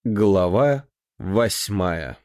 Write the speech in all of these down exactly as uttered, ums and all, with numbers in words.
Глава восьмая.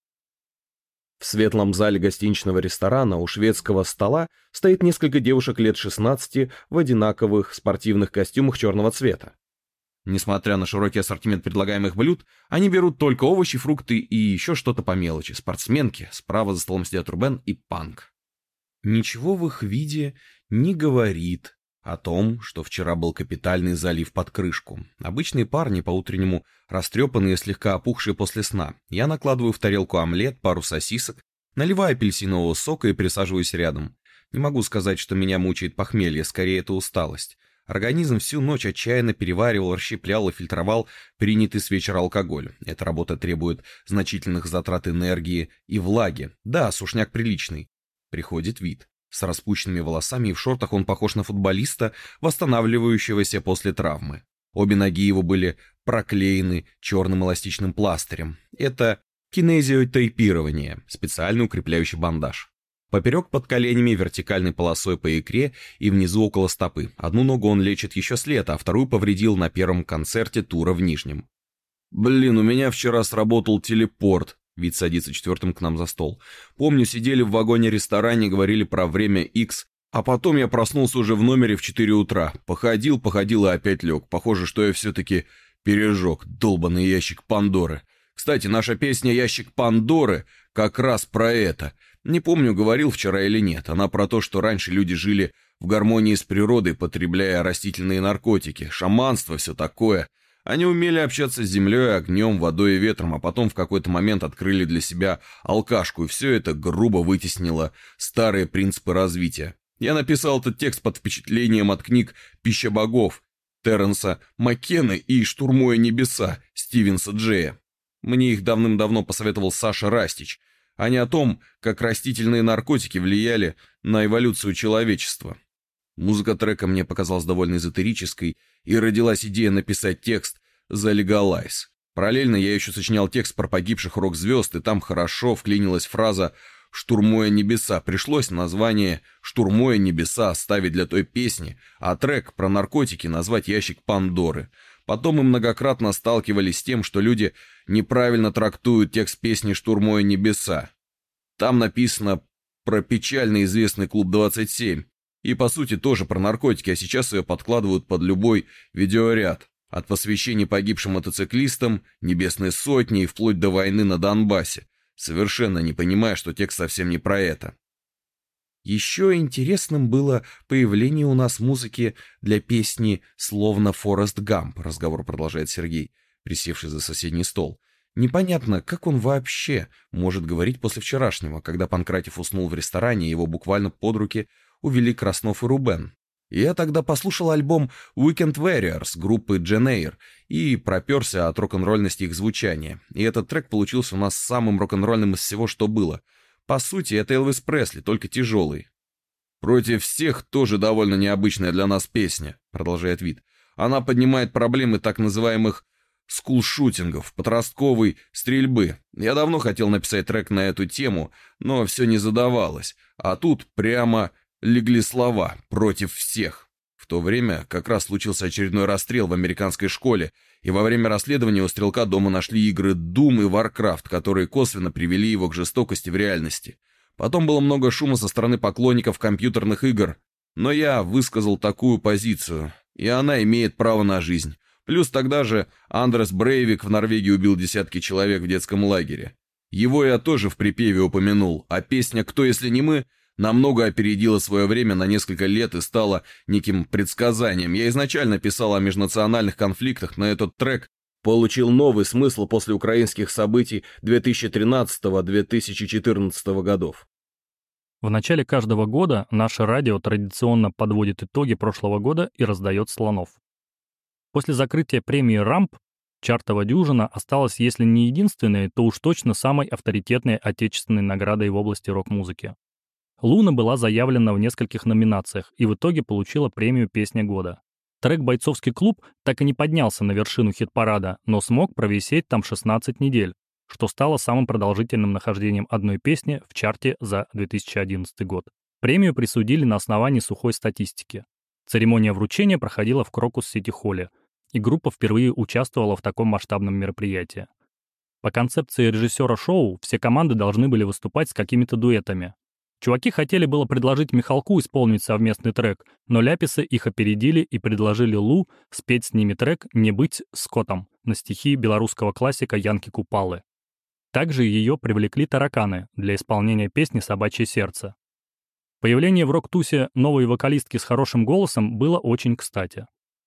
В светлом зале гостиничного ресторана у шведского стола стоит несколько девушек лет шестнадцати в одинаковых спортивных костюмах черного цвета. Несмотря на широкий ассортимент предлагаемых блюд, они берут только овощи, фрукты и еще что-то по мелочи. Спортсменки, справа за столом сидят Рубен и Панк. Ничего в их виде не говорит о том, что вчера был капитальный залив под крышку. Обычные парни, по-утреннему растрепанные, слегка опухшие после сна. Я накладываю в тарелку омлет, пару сосисок, наливаю апельсинового сока и присаживаюсь рядом. Не могу сказать, что меня мучает похмелье, скорее это усталость. Организм всю ночь отчаянно переваривал, расщеплял и фильтровал принятый с вечера алкоголь. Эта работа требует значительных затрат энергии и влаги. Да, сушняк приличный. Приходит вид. С распущенными волосами и в шортах он похож на футболиста, восстанавливающегося после травмы. Обе ноги его были проклеены черным эластичным пластырем. Это кинезиотейпирование, специально укрепляющий бандаж. Поперек под коленями вертикальной полосой по икре и внизу около стопы. Одну ногу он лечит еще с лета, а вторую повредил на первом концерте тура в Нижнем. «Блин, у меня вчера сработал телепорт». Вид садится четвертым к нам за стол. «Помню, сидели в вагоне-ресторане, говорили про время X, а потом я проснулся уже в номере в четыре утра. Походил, походил и опять лег. Похоже, что я все-таки пережег долбанный ящик Пандоры. Кстати, наша песня «Ящик Пандоры» как раз про это. Не помню, говорил вчера или нет. Она про то, что раньше люди жили в гармонии с природой, потребляя растительные наркотики, шаманство, все такое. Они умели общаться с землей, огнем, водой и ветром, а потом в какой-то момент открыли для себя алкашку, и все это грубо вытеснило старые принципы развития. Я написал этот текст под впечатлением от книг «Пища богов» Терренса Маккена и «Штурмуя небеса» Стивенса Джея. Мне их давным-давно посоветовал Саша Растич, а не о том, как растительные наркотики влияли на эволюцию человечества. Музыка трека мне показалась довольно эзотерической, и родилась идея написать текст «The Legalize». Параллельно я еще сочинял текст про погибших рок-звезд, и там хорошо вклинилась фраза «Штурмуя небеса». Пришлось название «Штурмуя небеса» оставить для той песни, а трек про наркотики назвать «Ящик Пандоры». Потом мы многократно сталкивались с тем, что люди неправильно трактуют текст песни «Штурмуя небеса». Там написано про печально известный клуб двадцать семь. И по сути тоже про наркотики, а сейчас ее подкладывают под любой видеоряд. От посвящений погибшим мотоциклистам, Небесной Сотни и вплоть до войны на Донбассе. Совершенно не понимая, что текст совсем не про это. Еще интересным было появление у нас музыки для песни «Словно Форест Гамп», разговор продолжает Сергей, присевший за соседний стол. Непонятно, как он вообще может говорить после вчерашнего, когда Панкратев уснул в ресторане, и его буквально под руки увели Краснов и Рубен. Я тогда послушал альбом Weekend Warriors группы Джен Эйр и проперся от рок-н-ролльности их звучания. И этот трек получился у нас самым рок-н-ролльным из всего, что было. По сути, это Элвис Пресли, только тяжелый. «Против всех» тоже довольно необычная для нас песня, продолжает Вит. Она поднимает проблемы так называемых скулшутингов, подростковой стрельбы. Я давно хотел написать трек на эту тему, но все не задавалось. А тут прямо легли слова «против всех». В то время как раз случился очередной расстрел в американской школе, и во время расследования у стрелка дома нашли игры Doom и Warcraft, которые косвенно привели его к жестокости в реальности. Потом было много шума со стороны поклонников компьютерных игр, но я высказал такую позицию, и она имеет право на жизнь. Плюс тогда же Андрес Брейвик в Норвегии убил десятки человек в детском лагере. Его я тоже в припеве упомянул, а песня «Кто, если не мы» намного опередила свое время на несколько лет и стала неким предсказанием. Я изначально писал о межнациональных конфликтах, но этот трек получил новый смысл после украинских событий две тысячи тринадцатого — две тысячи четырнадцатого годов. В начале каждого года наше радио традиционно подводит итоги прошлого года и раздает слонов. После закрытия премии «Рамп» чартова дюжина осталась, если не единственной, то уж точно самой авторитетной отечественной наградой в области рок-музыки. «Луна» была заявлена в нескольких номинациях и в итоге получила премию «Песня года». Трек «Бойцовский клуб» так и не поднялся на вершину хит-парада, но смог провисеть там шестнадцать недель, что стало самым продолжительным нахождением одной песни в чарте за две тысячи одиннадцатый год. Премию присудили на основании сухой статистики. Церемония вручения проходила в Крокус-Сити-Холле. и группа впервые участвовала в таком масштабном мероприятии. По концепции режиссера шоу все команды должны были выступать с какими-то дуэтами. Чуваки хотели было предложить Михалку исполнить совместный трек, но ляписы их опередили и предложили Лу спеть с ними трек «Не быть скотом» на стихи белорусского классика Янки Купалы. Также ее привлекли тараканы для исполнения песни «Собачье сердце». Появление в рок-тусе новой вокалистки с хорошим голосом было очень кстати.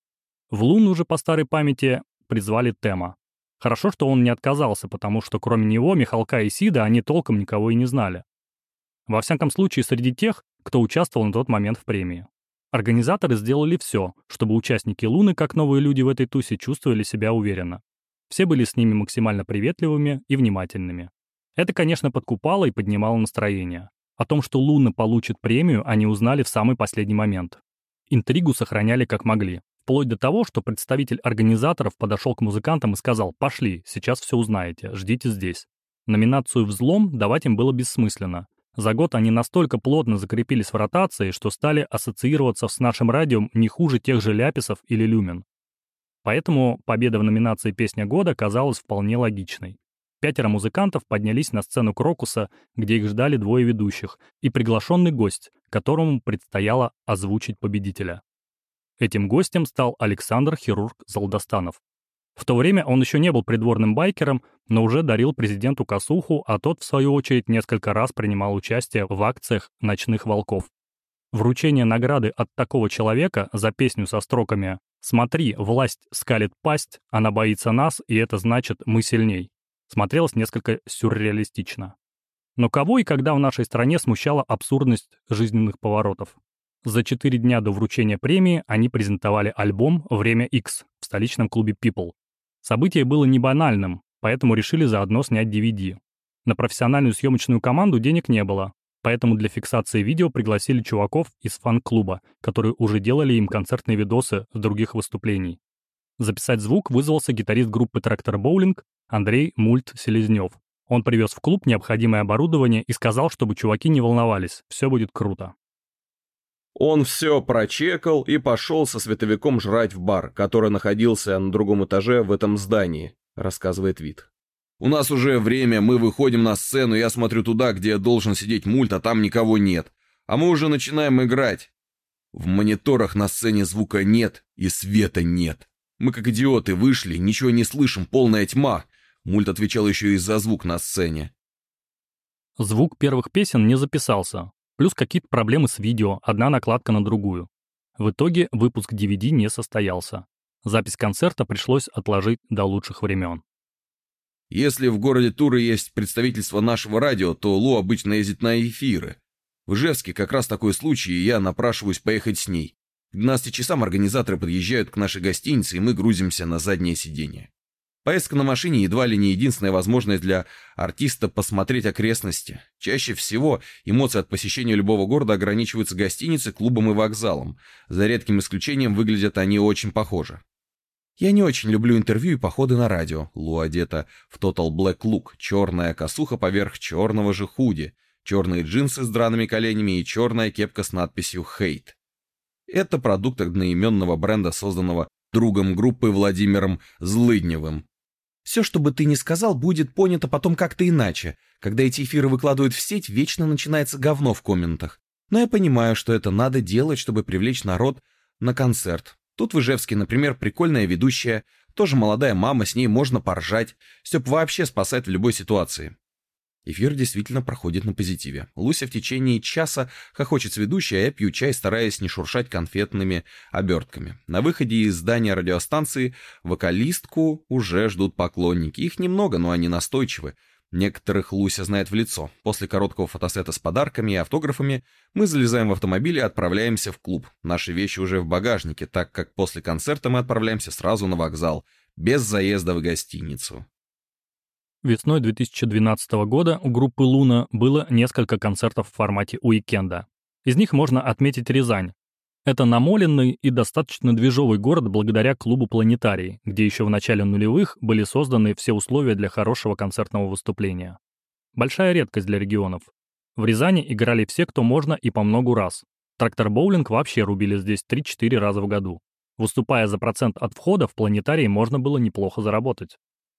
В Луну же по старой памяти призвали Тема. Хорошо, что он не отказался, потому что кроме него, Михалка и Сида они толком никого и не знали. Во всяком случае, среди тех, кто участвовал на тот момент в премии. Организаторы сделали все, чтобы участники Луны, как новые люди в этой тусе, чувствовали себя уверенно. Все были с ними максимально приветливыми и внимательными. Это, конечно, подкупало и поднимало настроение. О том, что Луна получит премию, они узнали в самый последний момент. Интригу сохраняли как могли. Вплоть до того, что представитель организаторов подошел к музыкантам и сказал: «Пошли, сейчас все узнаете, ждите здесь». Номинацию «Взлом» давать им было бессмысленно. За год они настолько плотно закрепились в ротации, что стали ассоциироваться с нашим радио не хуже тех же Ляписов или Люмен. Поэтому победа в номинации «Песня года» казалась вполне логичной. Пятеро музыкантов поднялись на сцену Крокуса, где их ждали двое ведущих, и приглашенный гость, которому предстояло озвучить победителя. Этим гостем стал Александр «Хирург» Залдостанов. В то время он еще не был придворным байкером, но уже дарил президенту косуху, а тот, в свою очередь, несколько раз принимал участие в акциях «Ночных волков». Вручение награды от такого человека за песню со строками «Смотри, власть скалит пасть, она боится нас, и это значит, мы сильней» смотрелось несколько сюрреалистично. Но кого и когда в нашей стране смущала абсурдность жизненных поворотов? За четыре дня до вручения премии они презентовали альбом «Время X» в столичном клубе People. Событие было не банальным, поэтому решили заодно снять ди ви ди. На профессиональную съемочную команду денег не было, поэтому для фиксации видео пригласили чуваков из фан-клуба, которые уже делали им концертные видосы с других выступлений. Записать звук вызвался гитарист группы «Трактор Боулинг» Андрей Мульт Селезнев. Он привез в клуб необходимое оборудование и сказал, чтобы чуваки не волновались, все будет круто. Он все прочекал и пошел со световиком жрать в бар, который находился на другом этаже в этом здании, рассказывает Вит. У нас уже время, мы выходим на сцену, я смотрю туда, где должен сидеть Мульт, а там никого нет. А мы уже начинаем играть. В мониторах на сцене звука нет и света нет. Мы как идиоты вышли, ничего не слышим, полная тьма. Мульт отвечал еще и за звук на сцене. Звук первых песен не записался. Плюс какие-то проблемы с видео, одна накладка на другую. В итоге выпуск ди ви ди не состоялся. Запись концерта пришлось отложить до лучших времен. Если в городе Туры есть представительство нашего радио, то Лу обычно ездит на эфиры. В Ижевске как раз такой случай, и я напрашиваюсь поехать с ней. К двенадцати часам организаторы подъезжают к нашей гостинице, и мы грузимся на заднее сиденье. Поездка на машине едва ли не единственная возможность для артиста посмотреть окрестности. Чаще всего эмоции от посещения любого города ограничиваются гостиницей, клубом и вокзалом. За редким исключением выглядят они очень похоже. Я не очень люблю интервью и походы на радио. Лу одета в Total Black Look, черная косуха поверх черного же худи, черные джинсы с драными коленями и черная кепка с надписью «Hate». Это продукт одноименного бренда, созданного другом группы Владимиром Злыдневым. Все, что бы ты ни сказал, будет понято потом как-то иначе. Когда эти эфиры выкладывают в сеть, вечно начинается говно в комментах. Но я понимаю, что это надо делать, чтобы привлечь народ на концерт. Тут в Ижевске, например, прикольная ведущая, тоже молодая мама, с ней можно поржать. Степ вообще спасает в любой ситуации. Эфир действительно проходит на позитиве. Луся в течение часа хохочет с ведущей, а я пью чай, стараясь не шуршать конфетными обертками. На выходе из здания радиостанции вокалистку уже ждут поклонники. Их немного, но они настойчивы. Некоторых Луся знает в лицо. После короткого фотосета с подарками и автографами мы залезаем в автомобиль и отправляемся в клуб. Наши вещи уже в багажнике, так как после концерта мы отправляемся сразу на вокзал, без заезда в гостиницу. Весной две тысячи двенадцатого года у группы «Луна» было несколько концертов в формате уикенда. Из них можно отметить Рязань. Это намоленный и достаточно движовый город благодаря клубу «Планетарий», где еще в начале нулевых были созданы все условия для хорошего концертного выступления. Большая редкость для регионов. В Рязани играли все, кто можно, и по многу раз. «Трактор Боулинг» вообще рубили здесь три-четыре раза в году. Выступая за процент от входа, в планетарии можно было неплохо заработать.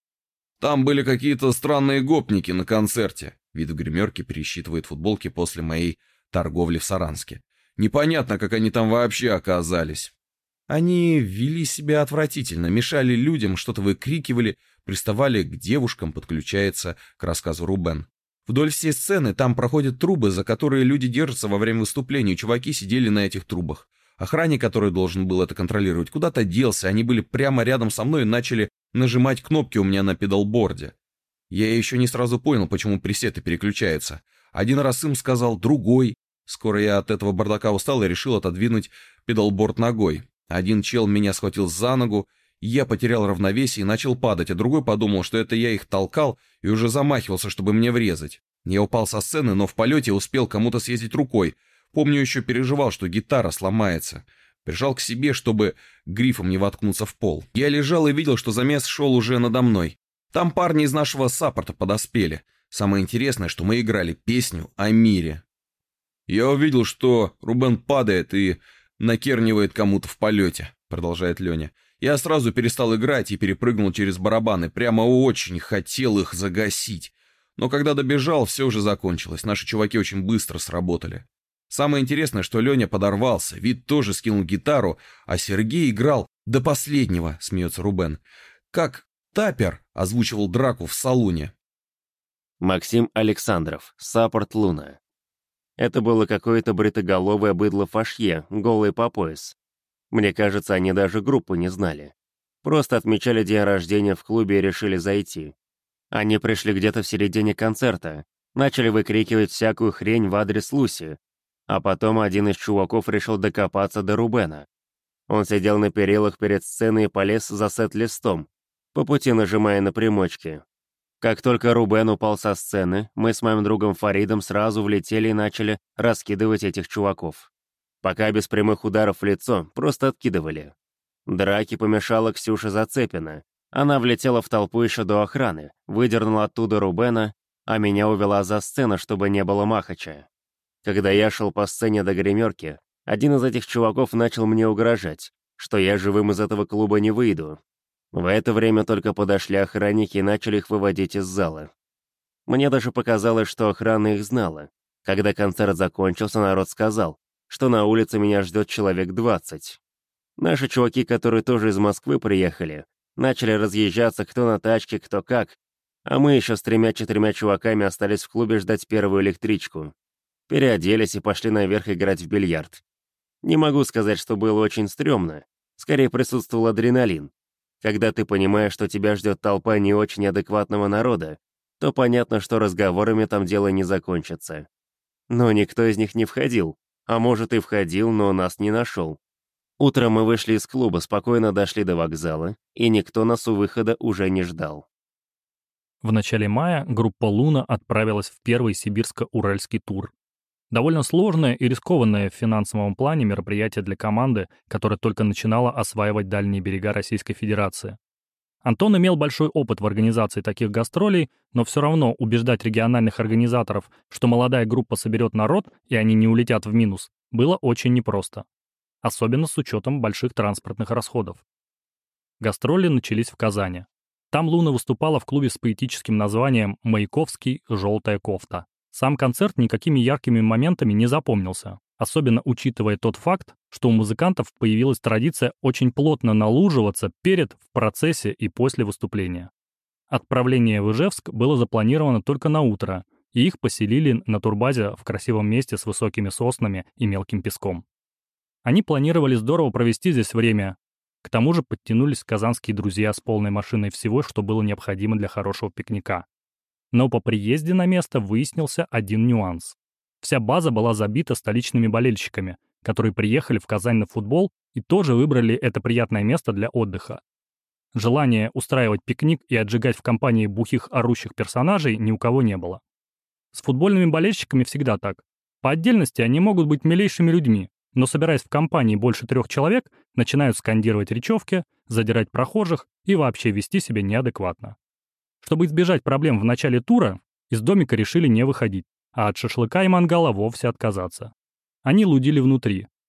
Там были какие-то странные гопники на концерте. Вид в гримерке пересчитывает футболки после моей торговли в Саранске. Непонятно, как они там вообще оказались. Они вели себя отвратительно, мешали людям, что-то выкрикивали, приставали к девушкам, подключается к рассказу Рубен. Вдоль всей сцены там проходят трубы, за которые люди держатся во время выступления, чуваки сидели на этих трубах. Охранник, который должен был это контролировать, куда-то делся, они были прямо рядом со мной и начали нажимать кнопки у меня на педалборде. Я еще не сразу понял, почему пресеты переключаются. Один раз им сказал, другой. Скоро я от этого бардака устал и решил отодвинуть педалборд ногой. Один чел меня схватил за ногу, я потерял равновесие и начал падать, а другой подумал, что это я их толкал и уже замахивался, чтобы мне врезать. Я упал со сцены, но в полете успел кому-то съездить рукой. Помню, еще переживал, что гитара сломается. Прижал к себе, чтобы грифом не воткнуться в пол. Я лежал и видел, что замес шел уже надо мной. Там парни из нашего саппорта подоспели. Самое интересное, что мы играли песню о мире. Я увидел, что Рубен падает и накернивает кому-то в полете, продолжает Леня. Я сразу перестал играть и перепрыгнул через барабаны. Прямо очень хотел их загасить. Но когда добежал, все уже закончилось. Наши чуваки очень быстро сработали. Самое интересное, что Леня подорвался, Вит тоже скинул гитару, а Сергей играл до последнего, смеется Рубен. Как Таппер озвучивал драку в салуне. Максим Александров, саппорт Луна. Это было какое-то бритоголовое быдло-фашье, голое по пояс. Мне кажется, они даже группу не знали. Просто отмечали день рождения в клубе и решили зайти. Они пришли где-то в середине концерта, начали выкрикивать всякую хрень в адрес Луси. А потом один из чуваков решил докопаться до Рубена. Он сидел на перилах перед сценой и полез за сет-листом, по пути нажимая на примочки. Как только Рубен упал со сцены, мы с моим другом Фаридом сразу влетели и начали раскидывать этих чуваков. Пока без прямых ударов в лицо, просто откидывали. Драке помешала Ксюша Зацепина. Она влетела в толпу еще до охраны, выдернула оттуда Рубена, а меня увела за сцену, чтобы не было махача. Когда я шел по сцене до гримерки, один из этих чуваков начал мне угрожать, что я живым из этого клуба не выйду. В это время только подошли охранники и начали их выводить из зала. Мне даже показалось, что охрана их знала. Когда концерт закончился, народ сказал, что на улице меня ждет человек двадцать. Наши чуваки, которые тоже из Москвы приехали, начали разъезжаться кто на тачке, кто как, а мы еще с тремя-четырьмя чуваками остались в клубе ждать первую электричку. Переоделись и пошли наверх играть в бильярд. Не могу сказать, что было очень стрёмно. Скорее присутствовал адреналин. Когда ты понимаешь, что тебя ждет толпа не очень адекватного народа, то понятно, что разговорами там дело не закончится. Но никто из них не входил. А может и входил, но нас не нашел. Утром мы вышли из клуба, спокойно дошли до вокзала, и никто нас у выхода уже не ждал. В начале мая группа «Луна» отправилась в первый сибирско-уральский тур. Довольно сложное и рискованное в финансовом плане мероприятие для команды, которая только начинала осваивать дальние берега Российской Федерации. Антон имел большой опыт в организации таких гастролей, но все равно убеждать региональных организаторов, что молодая группа соберет народ и они не улетят в минус, было очень непросто. Особенно с учетом больших транспортных расходов. Гастроли начались в Казани. Там Луна выступала в клубе с поэтическим названием «Маяковский. Желтая кофта». Сам концерт никакими яркими моментами не запомнился, особенно учитывая тот факт, что у музыкантов появилась традиция очень плотно налуживаться перед, в процессе и после выступления. Отправление в Ижевск было запланировано только на утро, и их поселили на турбазе в красивом месте с высокими соснами и мелким песком. Они планировали здорово провести здесь время. К тому же подтянулись казанские друзья с полной машиной всего, что было необходимо для хорошего пикника. Но по приезде на место выяснился один нюанс. Вся база была забита столичными болельщиками, которые приехали в Казань на футбол и тоже выбрали это приятное место для отдыха. Желания устраивать пикник и отжигать в компании бухих орущих персонажей ни у кого не было. С футбольными болельщиками всегда так. По отдельности они могут быть милейшими людьми, но собираясь в компании больше трех человек, начинают скандировать речевки, задирать прохожих и вообще вести себя неадекватно. Чтобы избежать проблем в начале тура, из домика решили не выходить, а от шашлыка и мангала вовсе отказаться. Они лудили внутри,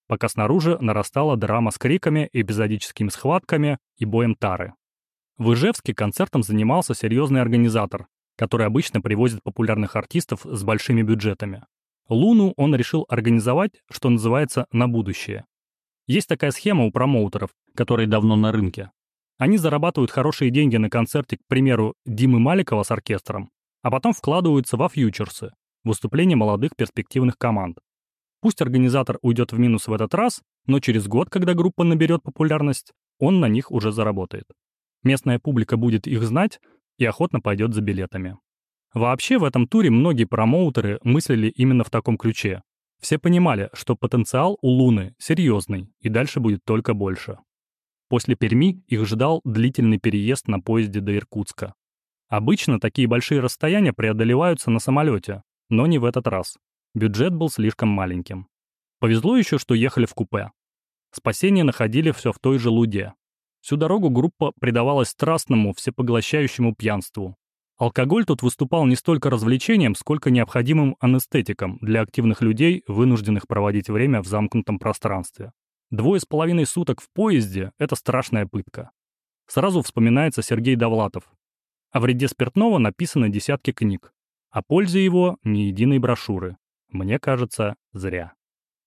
пока снаружи нарастала драма с криками, эпизодическими схватками и боем тары. В Ижевске концертом занимался серьезный организатор, который обычно привозит популярных артистов с большими бюджетами. Луну он решил организовать, что называется, на будущее. Есть такая схема у промоутеров, которые давно на рынке. Они зарабатывают хорошие деньги на концерте, к примеру, Димы Маликова с оркестром, а потом вкладываются во фьючерсы, выступления молодых перспективных команд. Пусть организатор уйдет в минус в этот раз, но через год, когда группа наберет популярность, он на них уже заработает. Местная публика будет их знать и охотно пойдет за билетами. Вообще в этом туре многие промоутеры мыслили именно в таком ключе. Все понимали, что потенциал у Луны серьезный и дальше будет только больше. После Перми их ждал длительный переезд на поезде до Иркутска. Обычно такие большие расстояния преодолеваются на самолете, но не в этот раз. Бюджет был слишком маленьким. Повезло еще, что ехали в купе. Спасение находили все в той же Луде. Всю дорогу группа предавалась страстному, всепоглощающему пьянству. Алкоголь тут выступал не столько развлечением, сколько необходимым анестетиком для активных людей, вынужденных проводить время в замкнутом пространстве. Двое с половиной суток в поезде — это страшная пытка. Сразу вспоминается Сергей Довлатов. О вреде спиртного написаны десятки книг. О пользе его ни единой брошюры. Мне кажется, зря.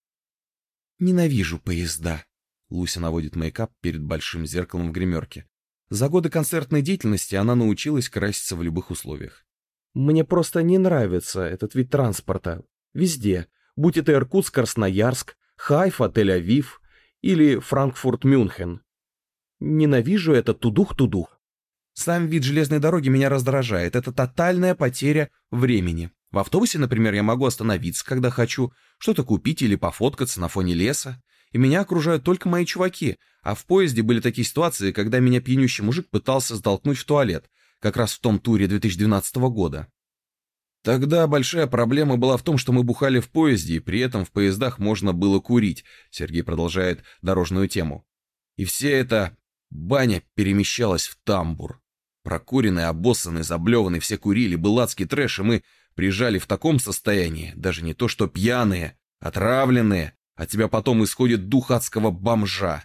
Ненавижу поезда. Луся наводит мейкап перед большим зеркалом в гримерке. За годы концертной деятельности она научилась краситься в любых условиях. Мне просто не нравится этот вид транспорта. Везде. Будь это Иркутск, Красноярск, Хайфа, Тель-Авив или Франкфурт-Мюнхен. Ненавижу это тудух-тудух. Сам вид железной дороги меня раздражает. Это тотальная потеря времени. В автобусе, например, я могу остановиться, когда хочу, что-то купить или пофоткаться на фоне леса. И меня окружают только мои чуваки, а в поезде были такие ситуации, когда меня пьянющий мужик пытался столкнуть в туалет, как раз в том туре две тысячи двенадцатого года. Тогда большая проблема была в том, что мы бухали в поезде, и при этом в поездах можно было курить, Сергей продолжает дорожную тему. И вся эта баня перемещалась в тамбур. Прокуренный, обоссанный, заблеванный, все курили, был адский трэш, и мы приезжали в таком состоянии, даже не то что пьяные, отравленные, от тебя потом исходит дух адского бомжа.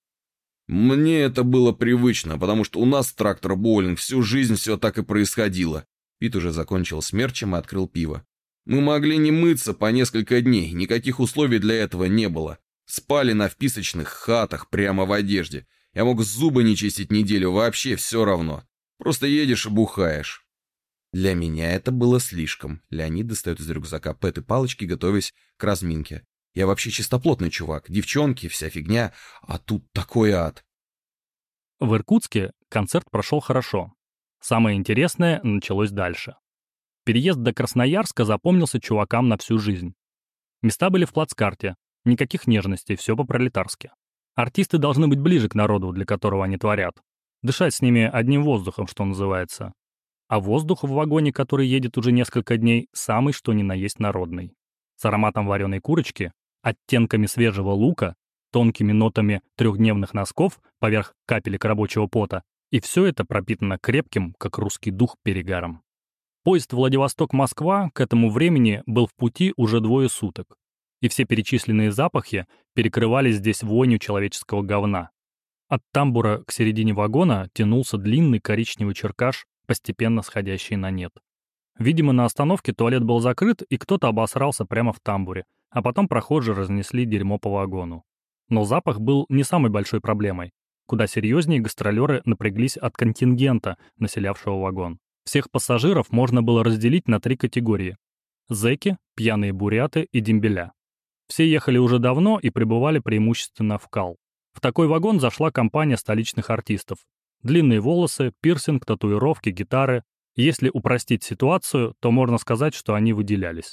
Мне это было привычно, потому что у нас в трактор-боулинг всю жизнь все так и происходило. Пит уже закончил смерчем и открыл пиво. Мы могли не мыться по несколько дней, никаких условий для этого не было. Спали на вписочных хатах прямо в одежде. Я мог зубы не чистить неделю, вообще все равно. Просто едешь и бухаешь. Для меня это было слишком. Леонид достает из рюкзака пэт и палочки, готовясь к разминке. Я вообще чистоплотный чувак, девчонки, вся фигня, а тут такой ад. В Иркутске концерт прошел хорошо. Самое интересное началось дальше. Переезд до Красноярска запомнился чувакам на всю жизнь. Места были в плацкарте, никаких нежностей, все по-пролетарски. Артисты должны быть ближе к народу, для которого они творят. Дышать с ними одним воздухом, что называется. А воздух в вагоне, который едет уже несколько дней, самый что ни на есть народный. С ароматом вареной курочки, оттенками свежего лука, тонкими нотами трехдневных носков поверх капелек рабочего пота, и все это пропитано крепким, как русский дух, перегаром. Поезд Владивосток-Москва к этому времени был в пути уже двое суток, и все перечисленные запахи перекрывали здесь вонью человеческого говна. От тамбура к середине вагона тянулся длинный коричневый черкаш, постепенно сходящий на нет. Видимо, на остановке туалет был закрыт, и кто-то обосрался прямо в тамбуре, а потом прохожие разнесли дерьмо по вагону. Но запах был не самой большой проблемой. Куда серьезнее гастролеры напряглись от контингента, населявшего вагон. Всех пассажиров можно было разделить на три категории. Зэки, пьяные буряты и дембеля. Все ехали уже давно и пребывали преимущественно в кал. В такой вагон зашла компания столичных артистов. Длинные волосы, пирсинг, татуировки, гитары. Если упростить ситуацию, то можно сказать, что они выделялись.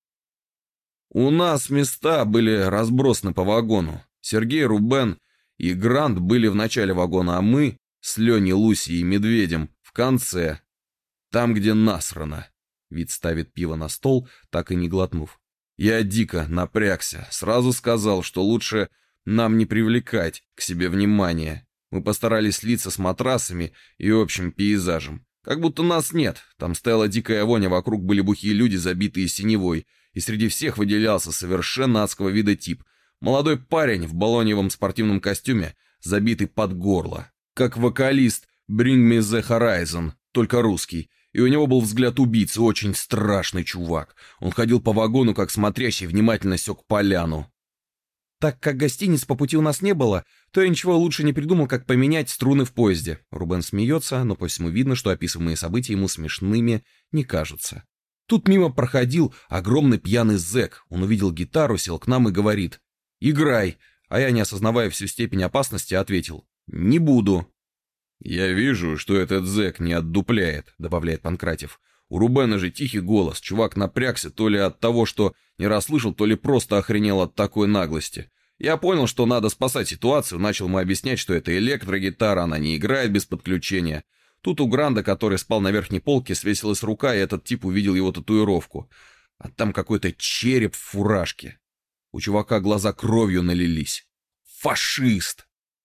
У нас места были разбросаны по вагону. Сергей, Рубен и Грант были в начале вагона, а мы с Леней, Лусей и Медведем в конце. Там, где насрано. Вид ставит пиво на стол, так и не глотнув. Я дико напрягся. Сразу сказал, что лучше нам не привлекать к себе внимания. Мы постарались слиться с матрасами и общим пейзажем. Как будто нас нет. Там стояла дикая вонь, а вокруг были бухие люди, забитые синевой. И среди всех выделялся совершенно адского вида тип. Молодой парень в балоньевом спортивном костюме, забитый под горло. Как вокалист Bring Me The Horizon, только русский. И у него был взгляд убийцы, очень страшный чувак. Он ходил по вагону, как смотрящий, внимательно сёк поляну. Так как гостиниц по пути у нас не было, то я ничего лучше не придумал, как поменять струны в поезде. Рубен смеется, но по всему видно, что описываемые события ему смешными не кажутся. Тут мимо проходил огромный пьяный зэк. Он увидел гитару, сел к нам и говорит: «Играй!» А я, не осознавая всю степень опасности, ответил: «Не буду». «Я вижу, что этот зэк не отдупляет», — добавляет Панкратев. «У Рубена же тихий голос. Чувак напрягся то ли от того, что не расслышал, то ли просто охренел от такой наглости. Я понял, что надо спасать ситуацию, начал ему объяснять, что это электрогитара, она не играет без подключения. Тут у Гранда, который спал на верхней полке, свесилась рука, и этот тип увидел его татуировку. А там какой-то череп в фуражке. У чувака глаза кровью налились. Фашист!»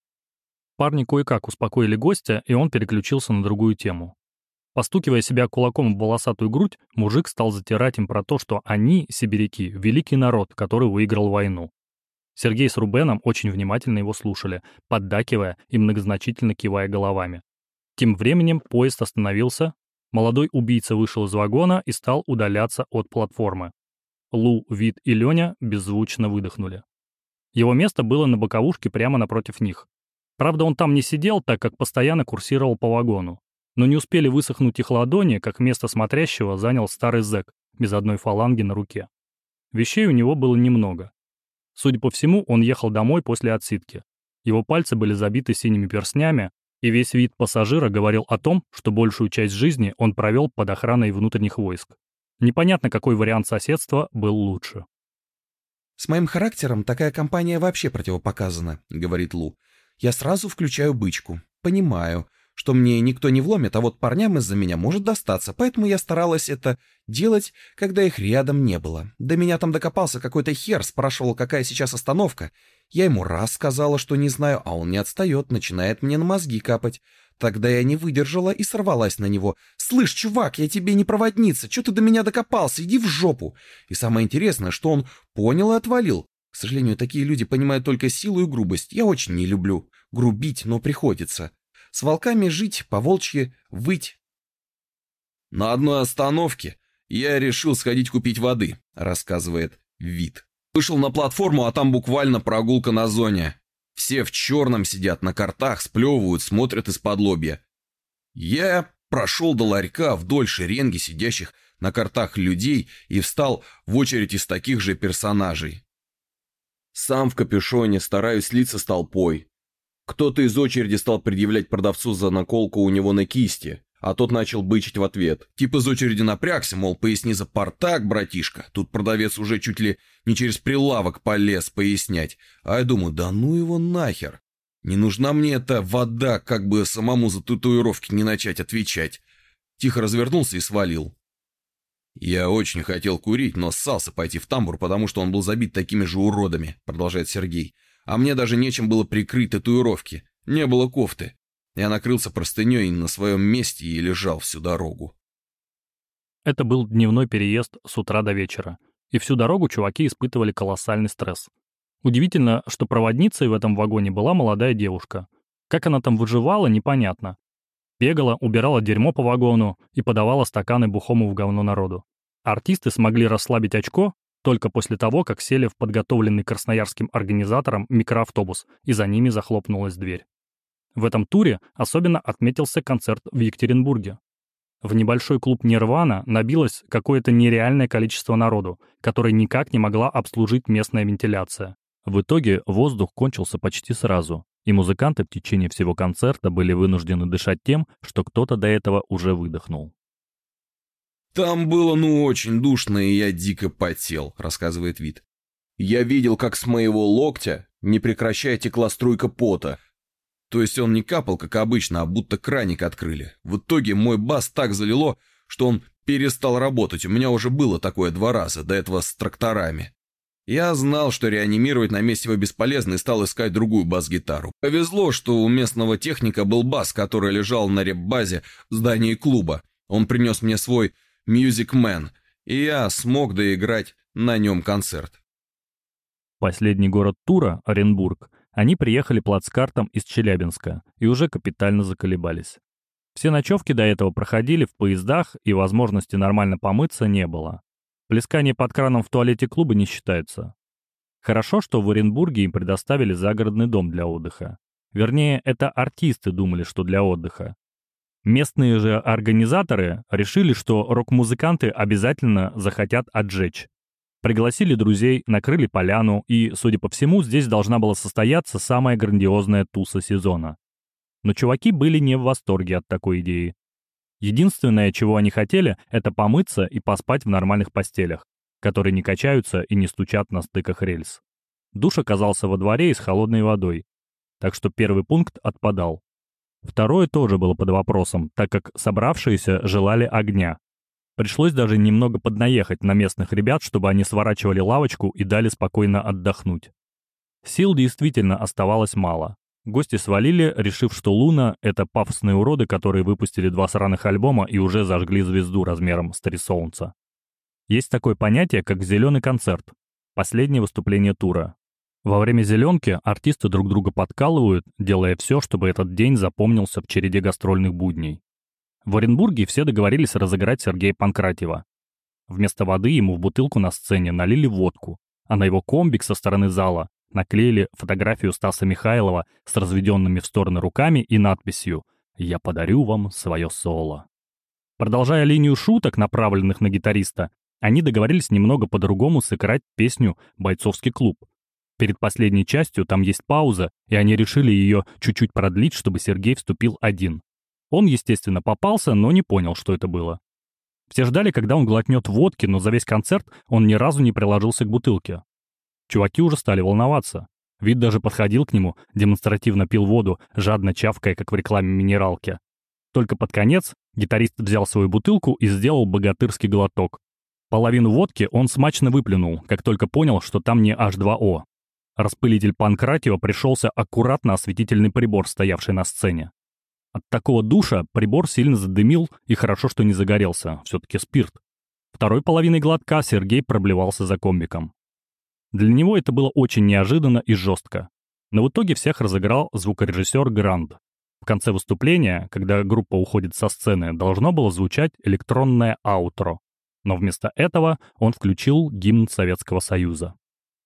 Парни кое-как успокоили гостя, и он переключился на другую тему. Постукивая себя кулаком в волосатую грудь, мужик стал затирать им про то, что они, сибиряки, великий народ, который выиграл войну. Сергей с Рубеном очень внимательно его слушали, поддакивая и многозначительно кивая головами. Тем временем поезд остановился, молодой убийца вышел из вагона и стал удаляться от платформы. Лу, Вит и Леня беззвучно выдохнули. Его место было на боковушке прямо напротив них. Правда, он там не сидел, так как постоянно курсировал по вагону. Но не успели высохнуть их ладони, как место смотрящего занял старый зэк без одной фаланги на руке. Вещей у него было немного. Судя по всему, он ехал домой после отсидки. Его пальцы были забиты синими перстнями, и весь вид пассажира говорил о том, что большую часть жизни он провел под охраной внутренних войск. Непонятно, какой вариант соседства был лучше. «С моим характером такая компания вообще противопоказана», — говорит Лу. «Я сразу включаю бычку. Понимаю, что мне никто не вломит, а вот парням из-за меня может достаться, поэтому я старалась это делать, когда их рядом не было. До меня там докопался какой-то хер, спрашивал, какая сейчас остановка. Я ему раз сказала, что не знаю, а он не отстает, начинает мне на мозги капать. Тогда я не выдержала и сорвалась на него. «Слышь, чувак, я тебе не проводница, чё ты до меня докопался, иди в жопу!» И самое интересное, что он понял и отвалил. К сожалению, такие люди понимают только силу и грубость. Я очень не люблю грубить, но приходится. С волками жить, по-волчьи выть. «На одной остановке я решил сходить купить воды», — рассказывает Вит. «Вышел на платформу, а там буквально прогулка на зоне. Все в черном сидят на картах, сплевывают, смотрят из-под лобья. Я прошел до ларька вдоль шеренги сидящих на картах людей и встал в очередь из таких же персонажей. Сам в капюшоне, стараюсь слиться с толпой. Кто-то из очереди стал предъявлять продавцу за наколку у него на кисти, а тот начал бычить в ответ. Тип из очереди напрягся, мол, поясни за партак, братишка. Тут продавец уже чуть ли не через прилавок полез пояснять. А я думаю, да ну его нахер. Не нужна мне эта вода, как бы самому за татуировки не начать отвечать. Тихо развернулся и свалил. «Я очень хотел курить, но ссался пойти в тамбур, потому что он был забит такими же уродами», продолжает Сергей. «А мне даже нечем было прикрыть татуировки. Не было кофты. Я накрылся простыней на своем месте и лежал всю дорогу». Это был дневной переезд с утра до вечера, и всю дорогу чуваки испытывали колоссальный стресс. Удивительно, что проводницей в этом вагоне была молодая девушка. Как она там выживала, непонятно. Бегала, убирала дерьмо по вагону и подавала стаканы бухому в говно народу. Артисты смогли расслабить очко только после того, как сели в подготовленный красноярским организатором микроавтобус, и за ними захлопнулась дверь. В этом туре особенно отметился концерт в Екатеринбурге. В небольшой клуб «Нирвана» набилось какое-то нереальное количество народу, которое никак не могла обслужить местная вентиляция. В итоге воздух кончился почти сразу, и музыканты в течение всего концерта были вынуждены дышать тем, что кто-то до этого уже выдохнул. «Там было ну очень душно, и я дико потел», — рассказывает Вит. «Я видел, как с моего локтя, не прекращая, текла струйка пота. То есть он не капал, как обычно, а будто краник открыли. В итоге мой бас так залило, что он перестал работать. У меня уже было такое два раза, до этого с тракторами. Я знал, что реанимировать на месте его бесполезно, и стал искать другую бас-гитару. Повезло, что у местного техника был бас, который лежал на реп-базе в здании клуба. Он принес мне свой Music Man, и я смог доиграть на нем концерт». последний город тура, Оренбург, они приехали плацкартом из Челябинска и уже капитально заколебались. Все ночевки до этого проходили в поездах, и возможности нормально помыться не было. Плескание под краном в туалете клуба не считается. Хорошо, что в Оренбурге им предоставили загородный дом для отдыха. Вернее, это артисты думали, что для отдыха. Местные же организаторы решили, что рок-музыканты обязательно захотят отжечь. Пригласили друзей, накрыли поляну, и, судя по всему, здесь должна была состояться самая грандиозная туса сезона. Но чуваки были не в восторге от такой идеи. Единственное, чего они хотели, это помыться и поспать в нормальных постелях, которые не качаются и не стучат на стыках рельс. Душ оказался во дворе и с холодной водой, так что первый пункт отпадал. Второе тоже было под вопросом, так как собравшиеся желали огня. Пришлось даже немного поднаехать на местных ребят, чтобы они сворачивали лавочку и дали спокойно отдохнуть. Сил действительно оставалось мало. Гости свалили, решив, что Луна — это пафосные уроды, которые выпустили два сраных альбома и уже зажгли звезду размером с три солнца. Есть такое понятие, как «зеленый концерт» — последнее выступление тура. Во время «зеленки» артисты друг друга подкалывают, делая все, чтобы этот день запомнился в череде гастрольных будней. В Оренбурге все договорились разыграть Сергея Панкратьева. Вместо воды ему в бутылку на сцене налили водку, а на его комбик со стороны зала наклеили фотографию Стаса Михайлова с разведенными в стороны руками и надписью «Я подарю вам свое соло». Продолжая линию шуток, направленных на гитариста, они договорились немного по-другому сыграть песню «Бойцовский клуб». Перед последней частью там есть пауза, и они решили ее чуть-чуть продлить, чтобы Сергей вступил один. Он, естественно, попался, но не понял, что это было. Все ждали, когда он глотнет водки, но за весь концерт он ни разу не приложился к бутылке. Чуваки уже стали волноваться. Вид даже подходил к нему, демонстративно пил воду, жадно чавкая, как в рекламе минералки. Только под конец гитарист взял свою бутылку и сделал богатырский глоток. Половину водки он смачно выплюнул, как только понял, что там не эйч два о. Распылитель Панкратьева пришелся аккуратно на осветительный прибор, стоявший на сцене. От такого душа прибор сильно задымил, и хорошо, что не загорелся, все-таки спирт. Второй половиной глотка Сергей проблевался за комбиком. Для него это было очень неожиданно и жестко. Но в итоге всех разыграл звукорежиссер Гранд. В конце выступления, когда группа уходит со сцены, должно было звучать электронное аутро. Но вместо этого он включил гимн Советского Союза.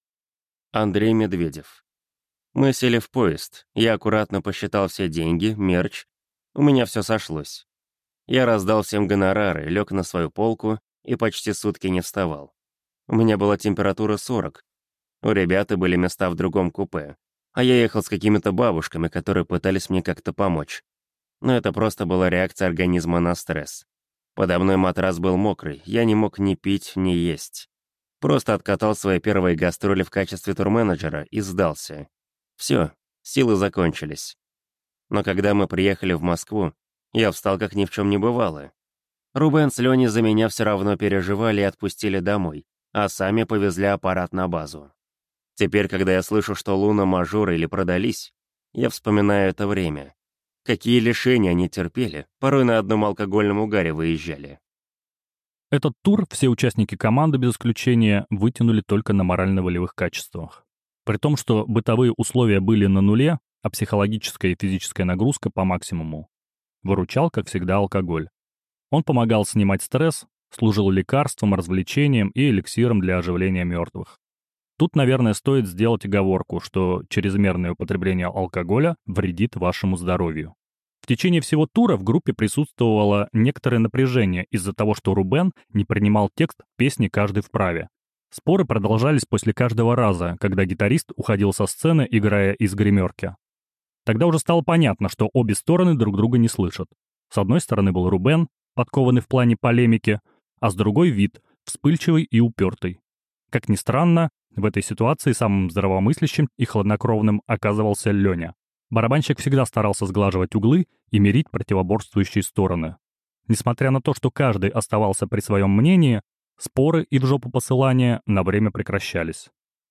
Андрей Медведев. Мы сели в поезд. Я аккуратно посчитал все деньги, мерч. У меня все сошлось. Я раздал всем гонорары, лег на свою полку и почти сутки не вставал. У меня была температура сорок. У ребят были места в другом купе. А я ехал с какими-то бабушками, которые пытались мне как-то помочь. Но это просто была реакция организма на стресс. Подо мной матрас был мокрый, я не мог ни пить, ни есть. Просто откатал свои первые гастроли в качестве турменеджера и сдался. Все, силы закончились. Но когда мы приехали в Москву, я встал как ни в чем не бывало. Рубен с Леней за меня все равно переживали и отпустили домой, а сами повезли аппарат на базу. Теперь, когда я слышу, что Луна, Мажор или продались, я вспоминаю это время. Какие лишения они терпели, порой на одном алкогольном угаре выезжали. Этот тур все участники команды, без исключения, вытянули только на морально-волевых качествах. При том, что бытовые условия были на нуле, а психологическая и физическая нагрузка по максимуму. Выручал, как всегда, алкоголь. Он помогал снимать стресс, служил лекарством, развлечением и эликсиром для оживления мертвых. Тут, наверное, стоит сделать оговорку, что чрезмерное употребление алкоголя вредит вашему здоровью. В течение всего тура в группе присутствовало некоторое напряжение из-за того, что Рубен не принимал текст песни «Каждый вправе». Споры продолжались после каждого раза, когда гитарист уходил со сцены, играя из гримерки. Тогда уже стало понятно, что обе стороны друг друга не слышат. С одной стороны был Рубен, подкованный в плане полемики, а с другой — Вит, вспыльчивый и упертый. Как ни странно, в этой ситуации самым здравомыслящим и хладнокровным оказывался Леня. Барабанщик всегда старался сглаживать углы и мирить противоборствующие стороны. Несмотря на то, что каждый оставался при своем мнении, споры и в жопу посылания на время прекращались.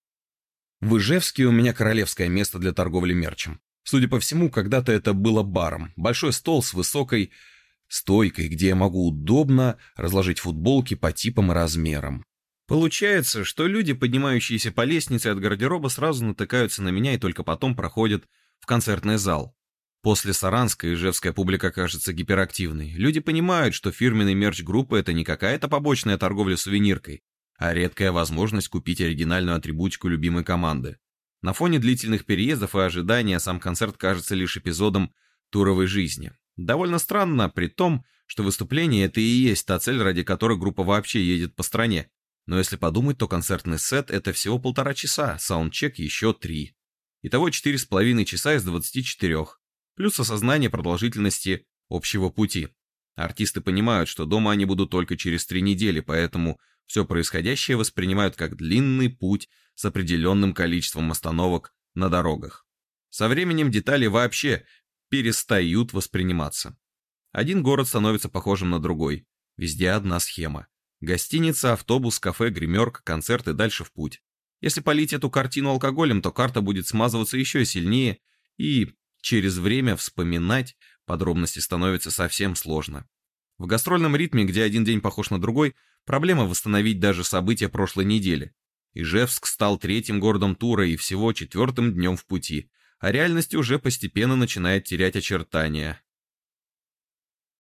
В Ижевске у меня королевское место для торговли мерчем. Судя по всему, когда-то это было баром. Большой стол с высокой стойкой, где я могу удобно разложить футболки по типам и размерам. Получается, что люди, поднимающиеся по лестнице от гардероба, сразу натыкаются на меня и только потом проходят в концертный зал. После Саранска ижевская публика кажется гиперактивной. Люди понимают, что фирменный мерч группы — это не какая-то побочная торговля сувениркой, а редкая возможность купить оригинальную атрибутику любимой команды. На фоне длительных переездов и ожидания сам концерт кажется лишь эпизодом туровой жизни. Довольно странно, при том, что выступление — это и есть та цель, ради которой группа вообще едет по стране. Но если подумать, то концертный сет — это всего полтора часа, саундчек еще три. Итого четыре с половиной часа из двадцати четырёх. Плюс осознание продолжительности общего пути. Артисты понимают, что дома они будут только через три недели, поэтому все происходящее воспринимают как длинный путь с определенным количеством остановок на дорогах. Со временем детали вообще перестают восприниматься. Один город становится похожим на другой. Везде одна схема. Гостиница, автобус, кафе, гримерка, концерт и дальше в путь. Если полить эту картину алкоголем, то карта будет смазываться еще сильнее, и через время вспоминать подробности становится совсем сложно. В гастрольном ритме, где один день похож на другой, проблема восстановить даже события прошлой недели. Ижевск стал третьим городом тура и всего четвертым днем в пути, а реальность уже постепенно начинает терять очертания.